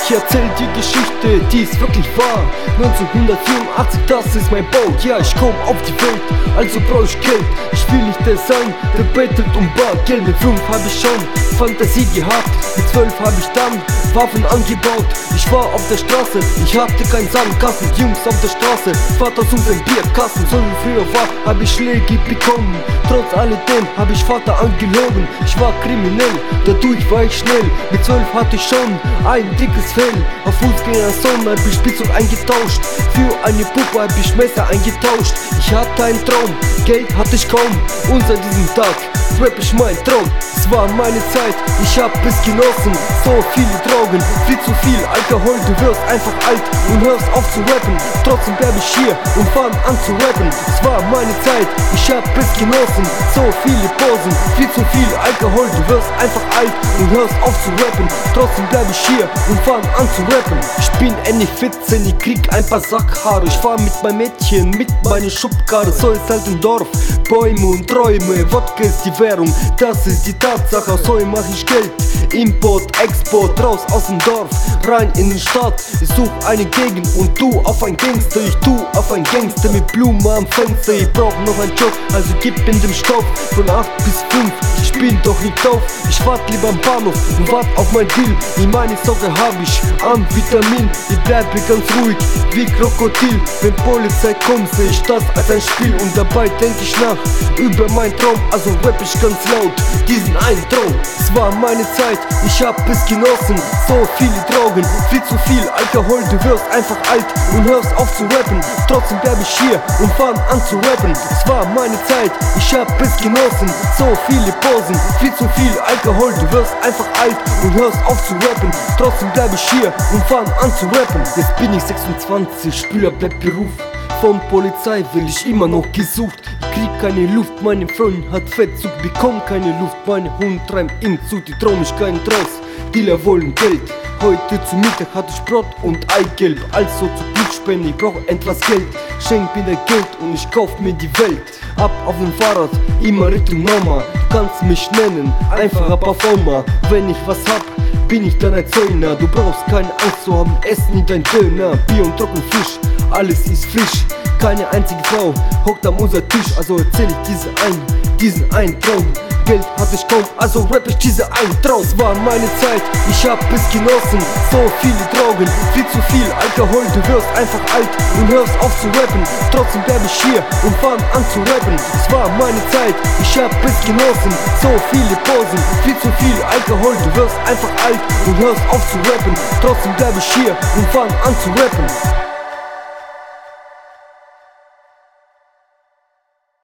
ich erzähl die Geschichte, die ist wirklich wahr. 1984, das ist mein Bau, ja, ich komm auf die Welt, also brauch ich Geld. Ich will nicht der sein, der bettelt um Bargeld. Mit 5 hab ich schon Fantasie gehabt, mit 12 hab ich dann Waffen angebaut. Ich war auf der Straße, ich hatte keinen Sandkasten. Jungs auf der Straße, Vater sucht einen Bierkasten. So wie früher war, hab ich Schläge bekommen. Trotz alledem hab ich Vater angelogen. Ich war kriminell, dadurch war ich schnell. Mit 12 hatte ich schon ein dickes Fell. Auf Fußgängerzone hab ich Spielzeug eingetauscht. Für eine Puppe hab ich Messer eingetauscht. Ich hatte einen Traum, Geld hatte ich kaum. Und seit diesem Tag rap ich mein Traum. Es war meine Zeit, ich hab es genossen. So viele Drogen, viel zu viel Alkohol. Du wirst einfach alt und hörst auf zu rappen. Trotzdem bleib ich hier und fang an zu rappen. Es war meine Zeit, ich hab es genossen. So viele Posen, viel zu viel Alkohol. Du wirst einfach alt und hörst auf zu rappen. Trotzdem bleib ich hier und fang an zu rappen. Ich bin Ende 14, ich krieg ein paar Sackhaare. Ich fahr mit meinem Mädchen, mit meiner Schubkarre. So ist halt im Dorf, Bäume und Träume. Wodka ist die Währung, das ist die Tatsache. So mach ich Geld, Import, Export. Raus aus dem Dorf, rein in die Stadt. Ich such eine Gegend und du auf ein Gangster. Ich tu auf ein Gangster mit Blumen am Fenster. Ich brauch noch einen Job, also gib in dem Stoff. Von 8 bis 5, ich bin doch nicht auf. Ich wart lieber am Bahnhof und wart auf mein Deal. In meine Socke hab ich an Vitamin. Ich bleibe ganz ruhig wie Krokodil. Wenn Polizei kommt, seh ich das als ein Spiel. Und dabei denk ich nach über mein Traum. Also rap ich ganz laut diesen einen Traum. Es war meine Zeit, ich hab es genossen. So viele Drogen, viel zu viel Alkohol. Du wirst einfach alt und hörst auf zu rappen. Trotzdem bleib ich hier und fang an zu rappen. Es war meine Zeit, ich hab es genossen. So viele Posen, viel zu viel Alkohol. Du wirst einfach alt und hörst auf zu rappen. Trotzdem bleib ich hier und fang an zu rappen. Jetzt bin ich 26, Spieler bleibt Beruf. Von Polizei will ich immer noch gesucht. Ich krieg keine Luft, meine Freundin hat Fettzug, bekomm keine Luft. Meine Hund treibt ihm zu, die trauen mich keinen Trost. Dealer wollen Geld, heute zu Mittag hatte ich Brot und Eigelb. Also zu Blutspende, ich brauch etwas Geld. Schenk mir das Geld und ich kauf mir die Welt. Ab auf dem Fahrrad, immer Richtung Mama. Du kannst mich nennen, einfacher Performer. Wenn ich was hab, bin ich dann ein Zöllner. Du brauchst keine Angst zu haben, essen in dein Döner. Bier und Trockenfisch, alles ist frisch. Keine einzige Frau hockt am unser Tisch. Also erzähl ich diesen einen Traum. Geld hatte ich kaum, also rap ich diese einen Traum. Es war meine Zeit, ich hab es genossen. So viele Drogen, viel zu viel Alkohol. Du wirst einfach alt und hörst auf zu rappen. Trotzdem bleib ich hier und fang an zu rappen. Es war meine Zeit, ich hab es genossen. So viele Posen, viel zu viel Alkohol. Du wirst einfach alt und hörst auf zu rappen. Trotzdem bleib ich hier und fang an zu rappen.